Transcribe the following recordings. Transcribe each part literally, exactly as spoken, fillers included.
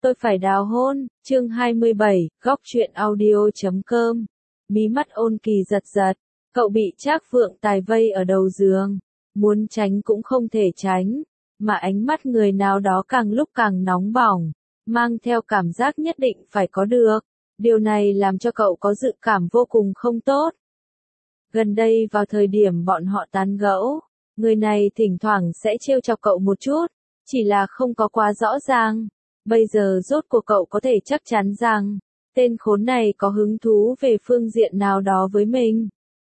Tôi phải đào hôn, chương hai mươi bảy, góc truyện audio chấm com. Mí mắt Ôn Kỳ giật giật, cậu bị Trác Phượng Tài vây ở đầu giường, muốn tránh cũng không thể tránh, mà ánh mắt người nào đó càng lúc càng nóng bỏng, mang theo cảm giác nhất định phải có được. Điều này làm cho cậu có dự cảm vô cùng không tốt. Gần đây vào thời điểm bọn họ tán gẫu, người này thỉnh thoảng sẽ trêu chọc cậu một chút, chỉ là không có quá rõ ràng. Bây giờ rốt cuộc cậu có thể chắc chắn rằng, tên khốn này có hứng thú về phương diện nào đó với mình.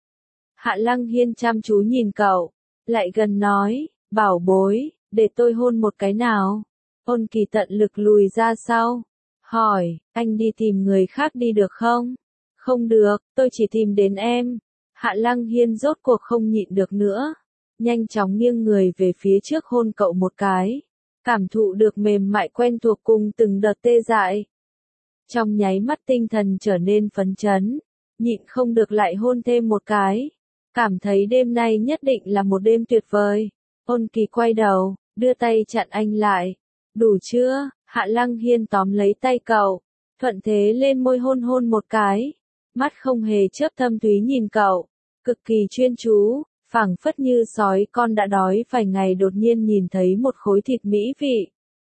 Hạ Lăng Hiên chăm chú nhìn cậu, lại gần nói, bảo bối, để tôi hôn một cái nào. Ôn Kỳ tận lực lùi ra sau, hỏi, anh đi tìm người khác đi được không? Không được, tôi chỉ tìm đến em. Hạ Lăng Hiên rốt cuộc không nhịn được nữa, nhanh chóng nghiêng người về phía trước hôn cậu một cái. Cảm thụ được mềm mại quen thuộc cùng từng đợt tê dại. Trong nháy mắt tinh thần trở nên phấn chấn, nhịn không được lại hôn thêm một cái. Cảm thấy đêm nay nhất định là một đêm tuyệt vời. Ôn Kỳ quay đầu, đưa tay chặn anh lại. Đủ chưa? Hạ Lăng Hiên tóm lấy tay cậu, thuận thế lên môi hôn hôn một cái. Mắt không hề chớp thâm thúy nhìn cậu, cực kỳ chuyên chú. Phảng phất như sói con đã đói vài ngày đột nhiên nhìn thấy một khối thịt mỹ vị.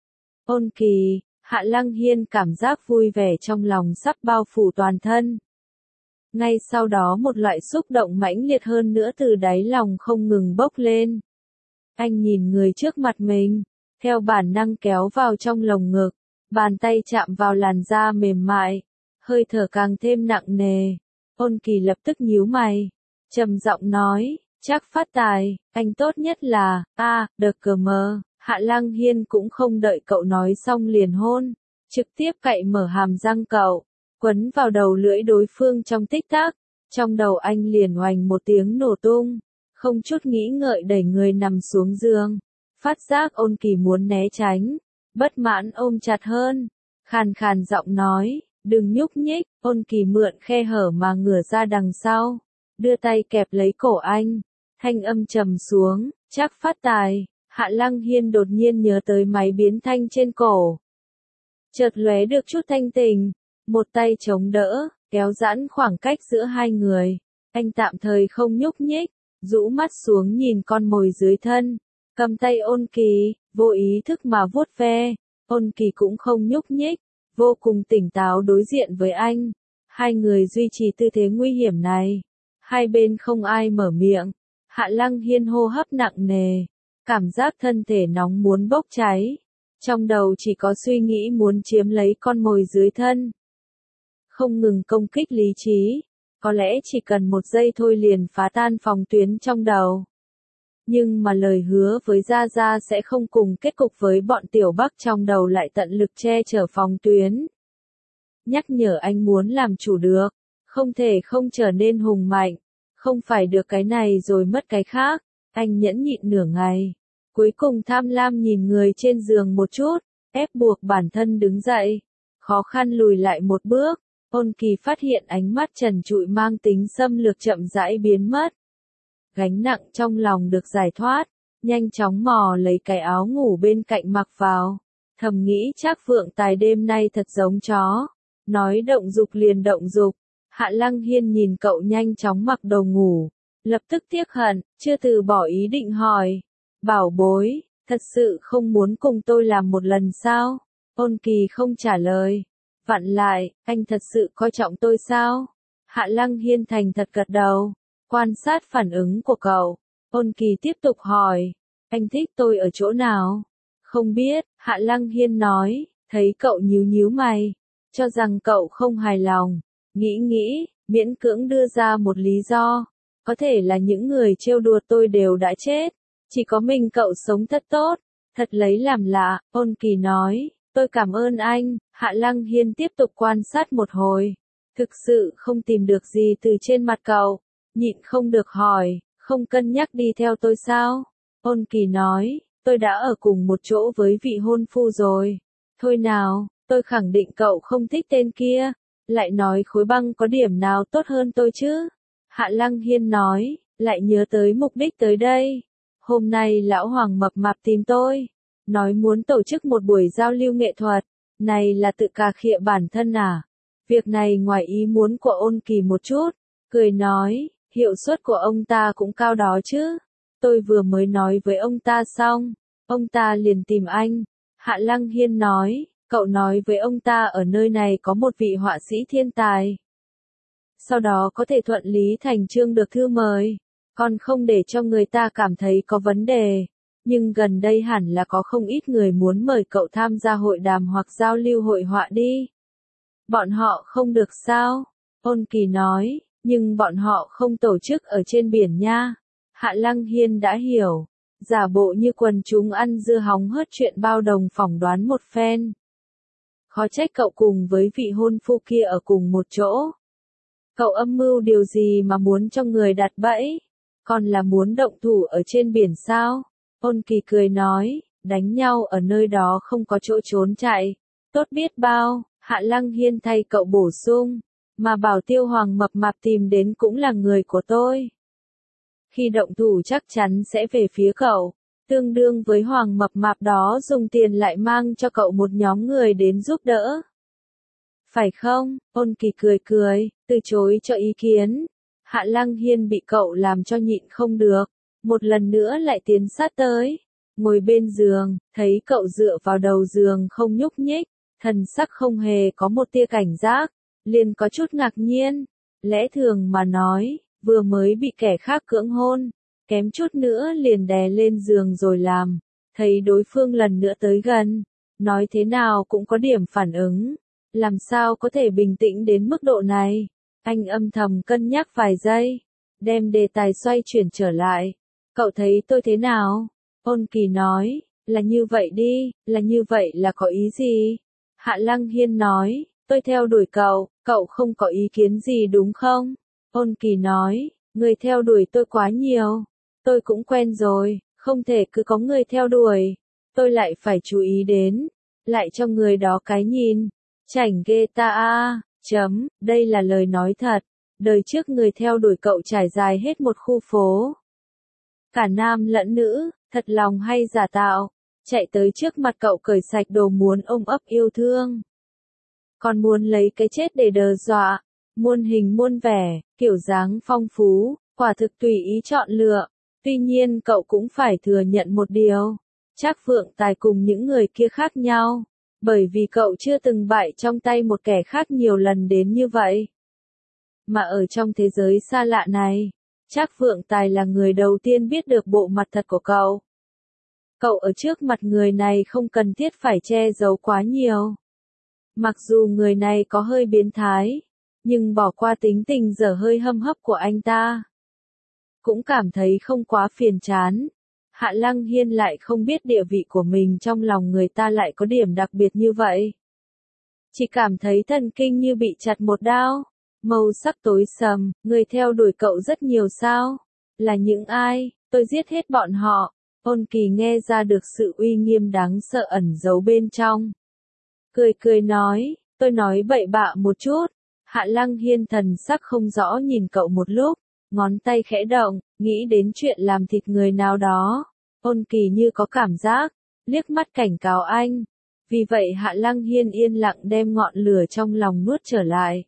Ôn Kỳ, Hạ Lăng Hiên cảm giác vui vẻ trong lòng sắp bao phủ toàn thân. Ngay sau đó một loại xúc động mãnh liệt hơn nữa từ đáy lòng không ngừng bốc lên. Anh nhìn người trước mặt mình, theo bản năng kéo vào trong lồng ngực, bàn tay chạm vào làn da mềm mại, hơi thở càng thêm nặng nề. Ôn Kỳ lập tức nhíu mày, trầm giọng nói. Trác Phát Tài, anh tốt nhất là, a, đờ cờ mờ. Hạ Lăng Hiên cũng không đợi cậu nói xong liền hôn, trực tiếp cạy mở hàm răng cậu, quấn vào đầu lưỡi đối phương trong tích tắc. Trong đầu anh liền oành một tiếng nổ tung, không chút nghĩ ngợi đẩy người nằm xuống giường. Phát giác Ôn Kỳ muốn né tránh, bất mãn ôm chặt hơn, khàn khàn giọng nói, đừng nhúc nhích. Ôn Kỳ mượn khe hở mà ngửa ra đằng sau, đưa tay kẹp lấy cổ anh. Thanh âm trầm xuống, Trác Phát Tài. Hạ Lăng Hiên đột nhiên nhớ tới máy biến thanh trên cổ. Chợt lóe được chút thanh tình, một tay chống đỡ, kéo giãn khoảng cách giữa hai người. Anh tạm thời không nhúc nhích, rũ mắt xuống nhìn con mồi dưới thân, cầm tay Ôn Kỳ, vô ý thức mà vuốt ve. Ôn Kỳ cũng không nhúc nhích, vô cùng tỉnh táo đối diện với anh. Hai người duy trì tư thế nguy hiểm này, hai bên không ai mở miệng. Hạ Lăng Hiên hô hấp nặng nề, cảm giác thân thể nóng muốn bốc cháy, trong đầu chỉ có suy nghĩ muốn chiếm lấy con mồi dưới thân. Không ngừng công kích lý trí, có lẽ chỉ cần một giây thôi liền phá tan phòng tuyến trong đầu. Nhưng mà lời hứa với Gia Gia sẽ không cùng kết cục với bọn Tiểu Bắc trong đầu lại tận lực che chở phòng tuyến. Nhắc nhở anh muốn làm chủ được, không thể không trở nên hùng mạnh. Không phải được cái này rồi mất cái khác. Anh nhẫn nhịn nửa ngày, cuối cùng tham lam nhìn người trên giường một chút, ép buộc bản thân đứng dậy, khó khăn lùi lại một bước. Ôn Kỳ phát hiện ánh mắt trần trụi mang tính xâm lược chậm rãi biến mất. Gánh nặng trong lòng được giải thoát, nhanh chóng mò lấy cái áo ngủ bên cạnh mặc vào. Thầm nghĩ Trác Phượng Tài đêm nay thật giống chó, nói động dục liền động dục. Hạ Lăng Hiên nhìn cậu nhanh chóng mặc đồ ngủ, lập tức tiếc hận, chưa từ bỏ ý định hỏi. Bảo bối, thật sự không muốn cùng tôi làm một lần sao? Ôn Kỳ không trả lời. Vặn lại, anh thật sự coi trọng tôi sao? Hạ Lăng Hiên thành thật gật đầu, quan sát phản ứng của cậu. Ôn Kỳ tiếp tục hỏi, anh thích tôi ở chỗ nào? Không biết, Hạ Lăng Hiên nói, thấy cậu nhíu nhíu mày, cho rằng cậu không hài lòng. Nghĩ nghĩ, miễn cưỡng đưa ra một lý do. Có thể là những người trêu đùa tôi đều đã chết. Chỉ có mình cậu sống thật tốt. Thật lấy làm lạ. Ôn Kỳ nói, tôi cảm ơn anh. Hạ Lăng Hiên tiếp tục quan sát một hồi. Thực sự không tìm được gì từ trên mặt cậu. Nhịn không được hỏi, không cân nhắc đi theo tôi sao? Ôn Kỳ nói, tôi đã ở cùng một chỗ với vị hôn phu rồi. Thôi nào, tôi khẳng định cậu không thích tên kia. Lại nói khối băng có điểm nào tốt hơn tôi chứ? Hạ Lăng Hiên nói, lại nhớ tới mục đích tới đây. Hôm nay lão Hoàng mập mạp tìm tôi, nói muốn tổ chức một buổi giao lưu nghệ thuật. Này là tự cà khịa bản thân à? Việc này ngoài ý muốn của Ôn Kỳ một chút, cười nói, hiệu suất của ông ta cũng cao đó chứ. Tôi vừa mới nói với ông ta xong, ông ta liền tìm anh. Hạ Lăng Hiên nói, cậu nói với ông ta ở nơi này có một vị họa sĩ thiên tài. Sau đó có thể thuận lý thành chương được thư mời, còn không để cho người ta cảm thấy có vấn đề. Nhưng gần đây hẳn là có không ít người muốn mời cậu tham gia hội đàm hoặc giao lưu hội họa đi. Bọn họ không được sao? Ôn Kỳ nói, nhưng bọn họ không tổ chức ở trên biển nha. Hạ Lăng Hiên đã hiểu, giả bộ như quần chúng ăn dưa hóng hớt chuyện bao đồng phỏng đoán một phen. Khó trách cậu cùng với vị hôn phu kia ở cùng một chỗ. Cậu âm mưu điều gì mà muốn cho người đặt bẫy? Còn là muốn động thủ ở trên biển sao? Ôn Kỳ cười nói, đánh nhau ở nơi đó không có chỗ trốn chạy. Tốt biết bao, Hạ Lăng Hiên thay cậu bổ sung, mà bảo Tiêu Hoàng mập mạp tìm đến cũng là người của tôi. Khi động thủ chắc chắn sẽ về phía cậu, tương đương với Hoàng mập mạp đó dùng tiền lại mang cho cậu một nhóm người đến giúp đỡ. Phải không? Ôn Kỳ cười cười, từ chối cho ý kiến. Hạ Lăng Hiên bị cậu làm cho nhịn không được, một lần nữa lại tiến sát tới, ngồi bên giường, thấy cậu dựa vào đầu giường không nhúc nhích, thần sắc không hề có một tia cảnh giác, liền có chút ngạc nhiên. Lẽ thường mà nói, vừa mới bị kẻ khác cưỡng hôn, kém chút nữa liền đè lên giường rồi làm, thấy đối phương lần nữa tới gần, nói thế nào cũng có điểm phản ứng, làm sao có thể bình tĩnh đến mức độ này. Anh âm thầm cân nhắc vài giây, đem đề tài xoay chuyển trở lại. Cậu thấy tôi thế nào? Ôn Kỳ nói, là như vậy đi, là như vậy là có ý gì? Hạ Lăng Hiên nói, tôi theo đuổi cậu, cậu không có ý kiến gì đúng không? Ôn Kỳ nói, người theo đuổi tôi quá nhiều, tôi cũng quen rồi, không thể cứ có người theo đuổi, tôi lại phải chú ý đến, lại cho người đó cái nhìn, chảnh ghê ta a. Chấm, đây là lời nói thật, đời trước người theo đuổi cậu trải dài hết một khu phố. Cả nam lẫn nữ, thật lòng hay giả tạo, chạy tới trước mặt cậu cởi sạch đồ muốn ôm ấp yêu thương. Còn muốn lấy cái chết để đe dọa, muôn hình muôn vẻ, kiểu dáng phong phú, quả thực tùy ý chọn lựa. Tuy nhiên cậu cũng phải thừa nhận một điều, Trác Phượng Tài cùng những người kia khác nhau. Bởi vì cậu chưa từng bại trong tay một kẻ khác nhiều lần đến như vậy. Mà ở trong thế giới xa lạ này, Trác Phượng Tài là người đầu tiên biết được bộ mặt thật của cậu. Cậu ở trước mặt người này không cần thiết phải che giấu quá nhiều. Mặc dù người này có hơi biến thái, nhưng bỏ qua tính tình dở hơi hâm hấp của anh ta, cũng cảm thấy không quá phiền chán. Hạ Lăng Hiên lại không biết địa vị của mình trong lòng người ta lại có điểm đặc biệt như vậy. Chỉ cảm thấy thần kinh như bị chặt một đao, màu sắc tối sầm, người theo đuổi cậu rất nhiều sao? Là những ai? Tôi giết hết bọn họ. Ôn Kỳ nghe ra được sự uy nghiêm đáng sợ ẩn giấu bên trong. Cười cười nói, tôi nói bậy bạ một chút. Hạ Lăng Hiên thần sắc không rõ nhìn cậu một lúc, ngón tay khẽ động, nghĩ đến chuyện làm thịt người nào đó. Ôn Kỳ như có cảm giác, liếc mắt cảnh cáo anh. Vì vậy Hạ Lăng Hiên yên lặng đem ngọn lửa trong lòng nuốt trở lại.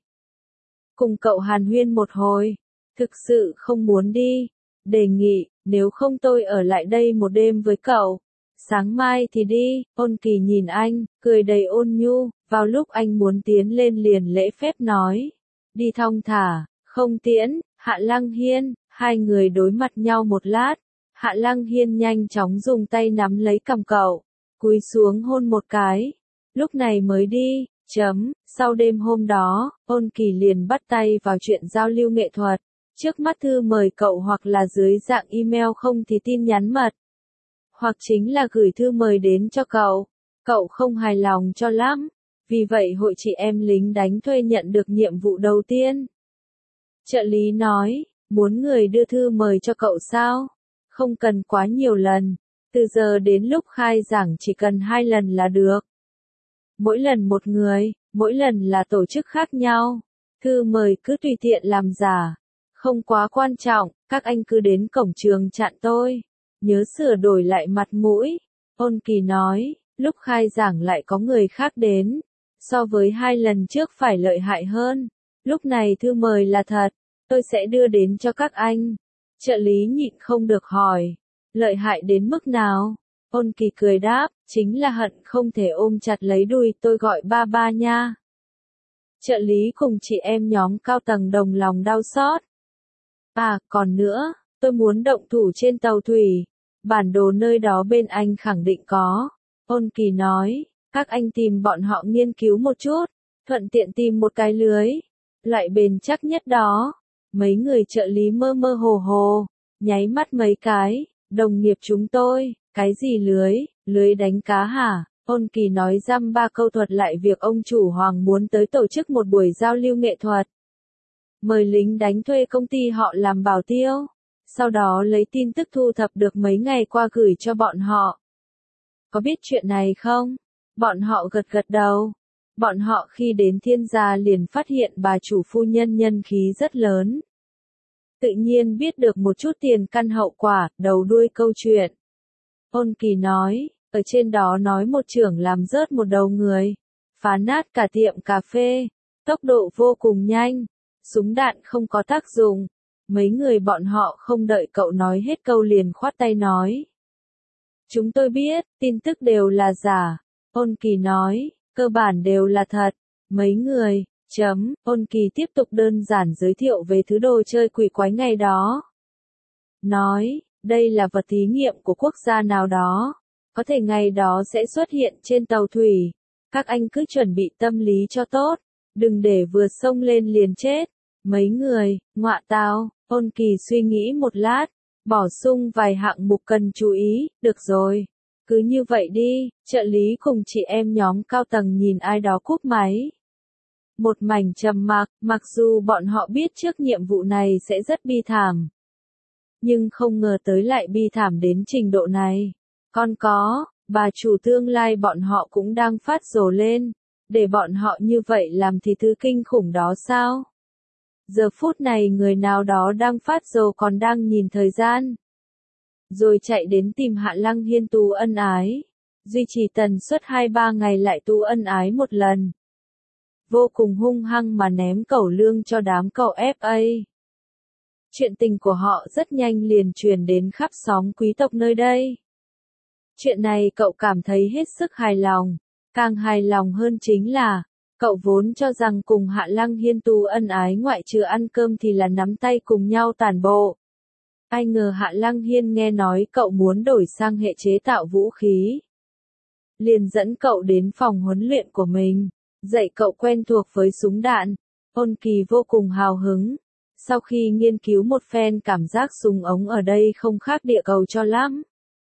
Cùng cậu hàn huyên một hồi, thực sự không muốn đi, đề nghị, nếu không tôi ở lại đây một đêm với cậu. Sáng mai thì đi. Ôn Kỳ nhìn anh, cười đầy ôn nhu, vào lúc anh muốn tiến lên liền lễ phép nói. Đi thong thả, không tiễn. Hạ Lăng Hiên, hai người đối mặt nhau một lát. Hạ Lăng Hiên nhanh chóng dùng tay nắm lấy cằm cậu, cúi xuống hôn một cái. Lúc này mới đi. Chấm, sau đêm hôm đó, Ôn Kỳ liền bắt tay vào chuyện giao lưu nghệ thuật. Trước mắt thư mời cậu hoặc là dưới dạng email không thì tin nhắn mật. Hoặc chính là gửi thư mời đến cho cậu. Cậu không hài lòng cho lắm. Vì vậy hội chị em lính đánh thuê nhận được nhiệm vụ đầu tiên. Trợ lý nói, muốn người đưa thư mời cho cậu sao? Không cần quá nhiều lần. Từ giờ đến lúc khai giảng chỉ cần hai lần là được. Mỗi lần một người, mỗi lần là tổ chức khác nhau. Thư mời cứ tùy tiện làm giả. Không quá quan trọng, các anh cứ đến cổng trường chặn tôi. Nhớ sửa đổi lại mặt mũi. Ôn Kỳ nói, lúc khai giảng lại có người khác đến, so với hai lần trước phải lợi hại hơn. Lúc này thư mời là thật, tôi sẽ đưa đến cho các anh. Trợ lý nhịn không được hỏi, lợi hại đến mức nào? Ôn Kỳ cười đáp, chính là hận không thể ôm chặt lấy đùi tôi gọi ba ba nha. Trợ lý cùng chị em nhóm cao tầng đồng lòng đau xót. À, còn nữa, tôi muốn động thủ trên tàu thủy. Bản đồ nơi đó bên anh khẳng định có. Ôn Kỳ nói, các anh tìm bọn họ nghiên cứu một chút, thuận tiện tìm một cái lưới. Loại bền chắc nhất đó. Mấy người trợ lý mơ mơ hồ hồ, nháy mắt mấy cái, đồng nghiệp chúng tôi, cái gì lưới, lưới đánh cá hả? Ôn Kỳ nói dăm ba câu thuật lại việc ông chủ Hoàng muốn tới tổ chức một buổi giao lưu nghệ thuật. Mời lính đánh thuê công ty họ làm bảo tiêu, sau đó lấy tin tức thu thập được mấy ngày qua gửi cho bọn họ. Có biết chuyện này không? Bọn họ gật gật đầu. Bọn họ khi đến Thiên Gia liền phát hiện bà chủ phu nhân nhân khí rất lớn. Tự nhiên biết được một chút tiền căn hậu quả, đầu đuôi câu chuyện. Ôn Kỳ nói, ở trên đó nói một trưởng làm rớt một đầu người, phá nát cả tiệm cà phê, tốc độ vô cùng nhanh, súng đạn không có tác dụng. Mấy người bọn họ không đợi cậu nói hết câu liền khoát tay nói. Chúng tôi biết, tin tức đều là giả. Ôn Kỳ nói, cơ bản đều là thật. Mấy người, chấm, Ôn Kỳ tiếp tục đơn giản giới thiệu về thứ đồ chơi quỷ quái ngày đó. Nói, đây là vật thí nghiệm của quốc gia nào đó. Có thể ngày đó sẽ xuất hiện trên tàu thủy. Các anh cứ chuẩn bị tâm lý cho tốt. Đừng để vừa xông lên liền chết. Mấy người, ngọa tao, Ôn Kỳ suy nghĩ một lát. Bổ sung vài hạng mục cần chú ý, được rồi. Cứ như vậy đi, trợ lý cùng chị em nhóm cao tầng nhìn ai đó cúp máy. Một mảnh trầm mặc, mặc dù bọn họ biết trước nhiệm vụ này sẽ rất bi thảm. Nhưng không ngờ tới lại bi thảm đến trình độ này. Còn có, bà chủ tương lai bọn họ cũng đang phát rồ lên. Để bọn họ như vậy làm thì thứ kinh khủng đó sao? Giờ phút này người nào đó đang phát rồ còn đang nhìn thời gian. Rồi chạy đến tìm Hạ Lăng Hiên tu ân ái. Duy trì tần suất hai ba ngày lại tu ân ái một lần. Vô cùng hung hăng mà ném cẩu lương cho đám cậu ép a. Chuyện tình của họ rất nhanh liền truyền đến khắp xóm quý tộc nơi đây. Chuyện này cậu cảm thấy hết sức hài lòng. Càng hài lòng hơn chính là, cậu vốn cho rằng cùng Hạ Lăng Hiên tu ân ái ngoại trừ ăn cơm thì là nắm tay cùng nhau tản bộ. Ai ngờ Hạ Lăng Hiên nghe nói cậu muốn đổi sang hệ chế tạo vũ khí. Liền dẫn cậu đến phòng huấn luyện của mình, dạy cậu quen thuộc với súng đạn. Ôn Kỳ vô cùng hào hứng. Sau khi nghiên cứu một phen cảm giác súng ống ở đây không khác địa cầu cho lắm.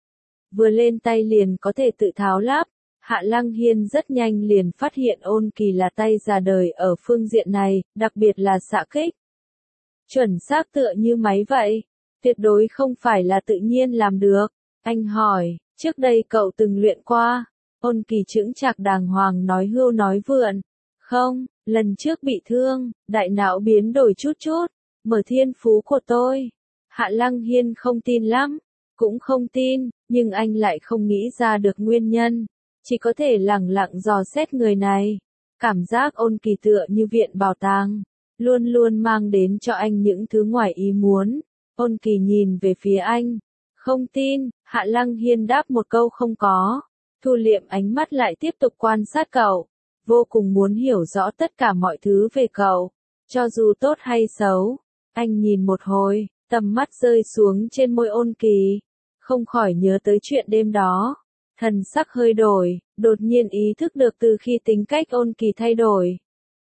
Vừa lên tay liền có thể tự tháo lắp. Hạ Lăng Hiên rất nhanh liền phát hiện Ôn Kỳ là tay già đời ở phương diện này, đặc biệt là xạ kích. Chuẩn xác tựa như máy vậy. Tuyệt đối không phải là tự nhiên làm được. Anh hỏi, trước đây cậu từng luyện qua? Ôn Kỳ chững chạc đàng hoàng nói hưu nói vượn. Không, lần trước bị thương, đại não biến đổi chút chút, mở thiên phú của tôi. Hạ Lăng Hiên không tin lắm, cũng không tin, nhưng anh lại không nghĩ ra được nguyên nhân. Chỉ có thể lẳng lặng dò xét người này. Cảm giác Ôn Kỳ tựa như viện bảo tàng, luôn luôn mang đến cho anh những thứ ngoài ý muốn. Ôn Kỳ nhìn về phía anh. Không tin, Hạ Lăng Hiên đáp một câu không có. Thu liệm ánh mắt lại tiếp tục quan sát cậu. Vô cùng muốn hiểu rõ tất cả mọi thứ về cậu. Cho dù tốt hay xấu. Anh nhìn một hồi, tầm mắt rơi xuống trên môi Ôn Kỳ. Không khỏi nhớ tới chuyện đêm đó. Thần sắc hơi đổi, đột nhiên ý thức được từ khi tính cách Ôn Kỳ thay đổi.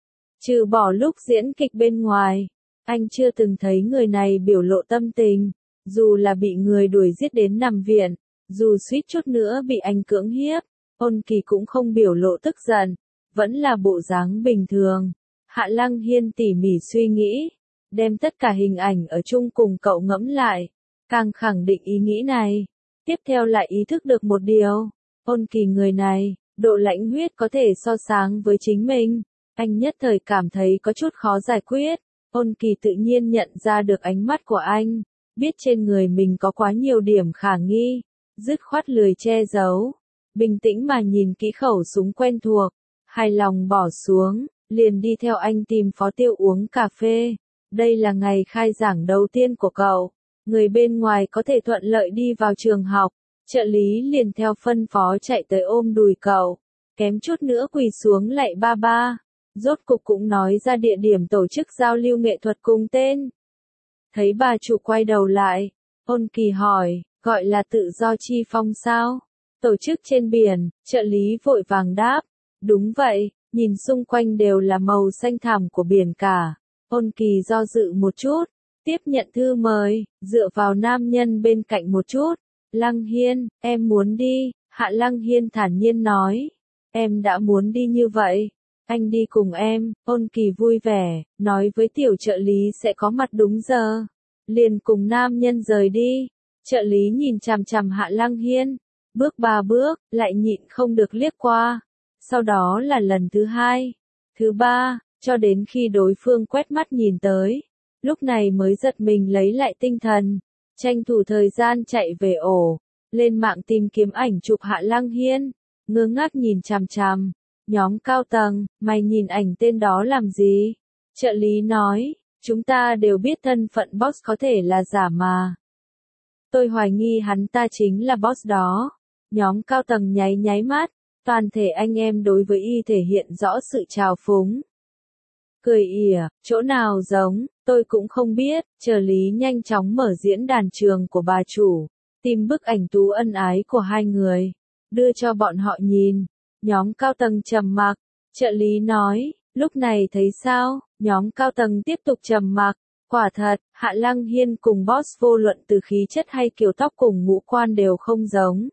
Trừ bỏ lúc diễn kịch bên ngoài, anh chưa từng thấy người này biểu lộ tâm tình, dù là bị người đuổi giết đến nằm viện, dù suýt chút nữa bị anh cưỡng hiếp, Ôn Kỳ cũng không biểu lộ tức giận, vẫn là bộ dáng bình thường. Hạ Lăng Hiên tỉ mỉ suy nghĩ, đem tất cả hình ảnh ở chung cùng cậu ngẫm lại, càng khẳng định ý nghĩ này. Tiếp theo lại ý thức được một điều, Ôn Kỳ người này, độ lãnh huyết có thể so sánh với chính mình. Anh nhất thời cảm thấy có chút khó giải quyết. Ôn Kỳ tự nhiên nhận ra được ánh mắt của anh, biết trên người mình có quá nhiều điểm khả nghi, dứt khoát lười che giấu. bình tĩnh mà nhìn kỹ khẩu súng quen thuộc, hài lòng bỏ xuống, liền đi theo anh tìm Phó Tiêu uống cà phê. Đây là ngày khai giảng đầu tiên của cậu, người bên ngoài có thể thuận lợi đi vào trường học, trợ lý liền theo phân phó chạy tới ôm đùi cậu, kém chút nữa quỳ xuống lạy ba ba, rốt cục cũng nói ra địa điểm tổ chức giao lưu nghệ thuật cùng tên. Thấy bà chủ quay đầu lại, Ôn Kỳ hỏi, gọi là tự do chi phong sao? Tổ chức trên biển, trợ lý vội vàng đáp, đúng vậy, nhìn xung quanh đều là màu xanh thẳm của biển cả. Ôn Kỳ do dự một chút, tiếp nhận thư mời, dựa vào nam nhân bên cạnh một chút. Lăng Hiên, em muốn đi, Hạ Lăng Hiên thản nhiên nói. Em đã muốn đi như vậy, anh đi cùng em. Ôn Kỳ vui vẻ, nói với tiểu trợ lý sẽ có mặt đúng giờ. Liền cùng nam nhân rời đi. Trợ lý nhìn chằm chằm Hạ Lăng Hiên, bước ba bước, lại nhịn không được liếc qua. Sau đó là lần thứ hai, thứ ba, cho đến khi đối phương quét mắt nhìn tới. Lúc này mới giật mình lấy lại tinh thần, tranh thủ thời gian chạy về ổ, lên mạng tìm kiếm ảnh chụp Hạ Lăng Hiên, ngơ ngác nhìn chằm chằm. Nhóm cao tầng, mày nhìn ảnh tên đó làm gì? Trợ lý nói, chúng ta đều biết thân phận boss có thể là giả mà. Tôi hoài nghi hắn ta chính là boss đó. Nhóm cao tầng nháy nháy mắt, toàn thể anh em đối với y thể hiện rõ sự trào phúng. Cười ỉa, chỗ nào giống, tôi cũng không biết. Trợ lý nhanh chóng mở diễn đàn trường của bà chủ, tìm bức ảnh tú ân ái của hai người, đưa cho bọn họ nhìn. Nhóm cao tầng trầm mặc, trợ lý nói, lúc này thấy sao? Nhóm cao tầng tiếp tục trầm mặc. Quả thật, Hạ Lăng Hiên cùng boss vô luận từ khí chất hay kiểu tóc cùng ngũ quan đều không giống.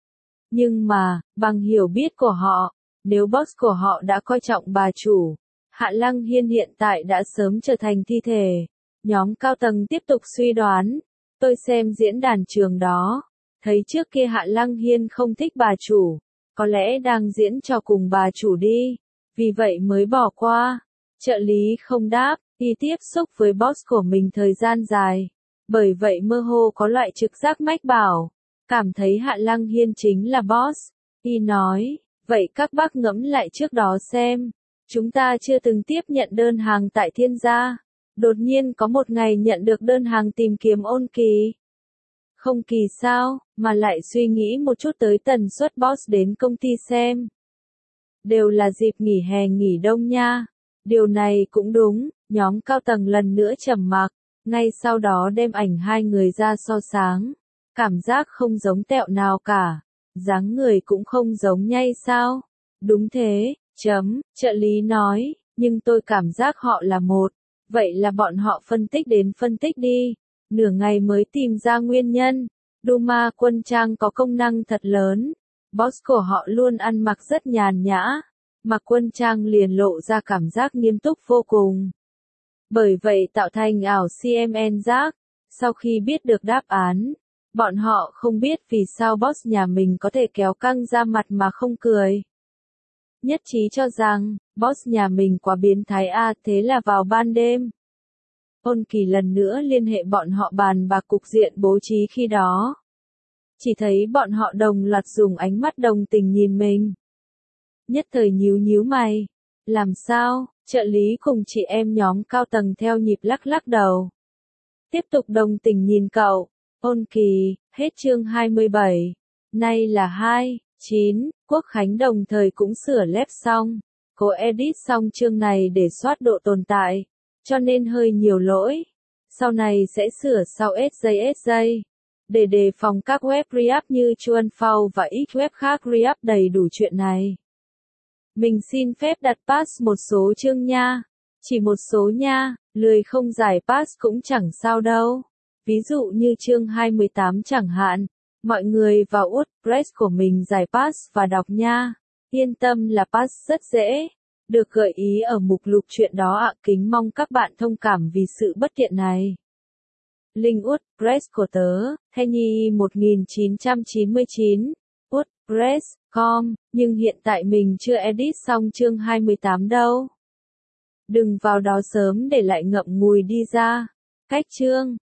Nhưng mà, bằng hiểu biết của họ, nếu boss của họ đã coi trọng bà chủ, Hạ Lăng Hiên hiện tại đã sớm trở thành thi thể. Nhóm cao tầng tiếp tục suy đoán. Tôi xem diễn đàn trường đó, thấy trước kia Hạ Lăng Hiên không thích bà chủ, có lẽ đang diễn cho cùng bà chủ đi, vì vậy mới bỏ qua. Trợ lý không đáp, y tiếp xúc với boss của mình thời gian dài, bởi vậy mơ hồ có loại trực giác mách bảo, cảm thấy Hạ Lăng Hiên chính là boss. Y nói, vậy các bác ngẫm lại trước đó xem, chúng ta chưa từng tiếp nhận đơn hàng tại Thiên Gia, đột nhiên có một ngày nhận được đơn hàng tìm kiếm Ôn Kỳ. Không kỳ sao, mà lại suy nghĩ một chút tới tần suất boss đến công ty xem. Đều là dịp nghỉ hè nghỉ đông nha. Điều này cũng đúng, nhóm cao tầng lần nữa trầm mặc, ngay sau đó đem ảnh hai người ra so sánh. Cảm giác không giống tẹo nào cả, dáng người cũng không giống nhây sao. Đúng thế, chấm, trợ lý nói, nhưng tôi cảm giác họ là một, vậy là bọn họ phân tích đến phân tích đi. Nửa ngày mới tìm ra nguyên nhân. Duma quân trang có công năng thật lớn. Boss của họ luôn ăn mặc rất nhàn nhã. Mặc quân trang liền lộ ra cảm giác nghiêm túc vô cùng. Bởi vậy tạo thành ảo xê em en giác. Sau khi biết được đáp án, bọn họ không biết vì sao boss nhà mình có thể kéo căng ra mặt mà không cười. Nhất trí cho rằng, boss nhà mình quá biến thái a, thế là vào ban đêm. Ôn Kỳ lần nữa liên hệ bọn họ bàn bạc cục diện bố trí khi đó. Chỉ thấy bọn họ đồng loạt dùng ánh mắt đồng tình nhìn mình. Nhất thời nhíu nhíu mày. Làm sao? Trợ lý cùng chị em nhóm cao tầng theo nhịp lắc lắc đầu. Tiếp tục đồng tình nhìn cậu. Ôn Kỳ, hết chương hai mươi bảy. Nay là hai, chín, Quốc Khánh đồng thời cũng sửa lép xong. Cô edit xong chương này để soát độ tồn tại, cho nên hơi nhiều lỗi. Sau này sẽ sửa sau ét gi ét gi. Để đề phòng các web re-up như Chuanfao và ít web khác re-up đầy đủ chuyện này. Mình xin phép đặt pass một số chương nha. Chỉ một số nha, lười không giải pass cũng chẳng sao đâu. Ví dụ như chương hai mươi tám chẳng hạn. Mọi người vào WordPress của mình giải pass và đọc nha. Yên tâm là pass rất dễ. Được gợi ý ở mục lục chuyện đó ạ. Kính mong các bạn thông cảm vì sự bất tiện này. Link WordPress của tớ, Henny một nghìn chín trăm chín mươi chín, WordPress chấm com, nhưng hiện tại mình chưa edit xong chương hai mươi tám đâu. Đừng vào đó sớm để lại ngậm ngùi đi ra. Cách chương